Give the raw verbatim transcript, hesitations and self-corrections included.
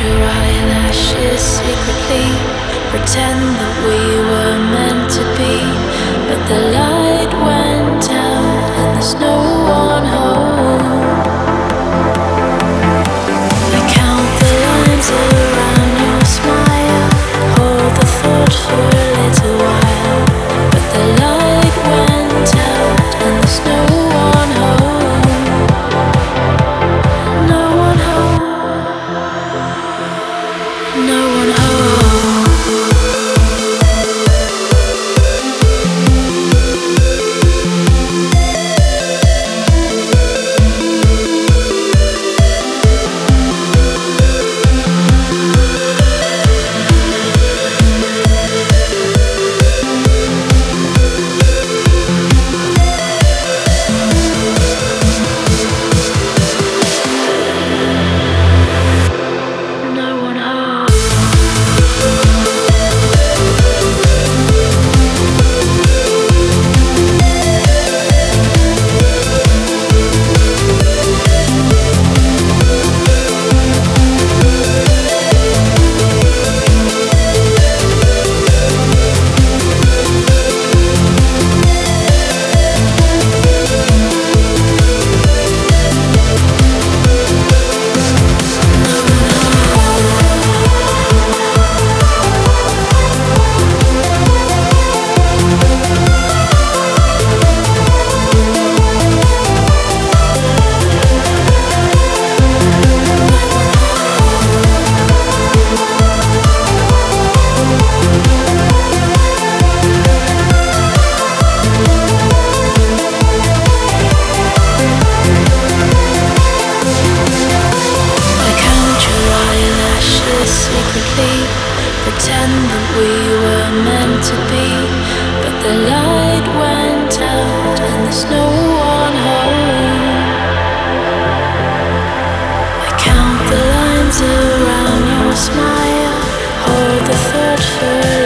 your eyelashes secretly, pretend that we were meant to be. But the light went out and there's no one home. I count the lines around your smile, hold the thought for a little while. But the light went out and there's no one home. No one home. No one home. Pretend that we were meant to be, but the light went out and there's no one home. I count the lines around your smile, hold the thought for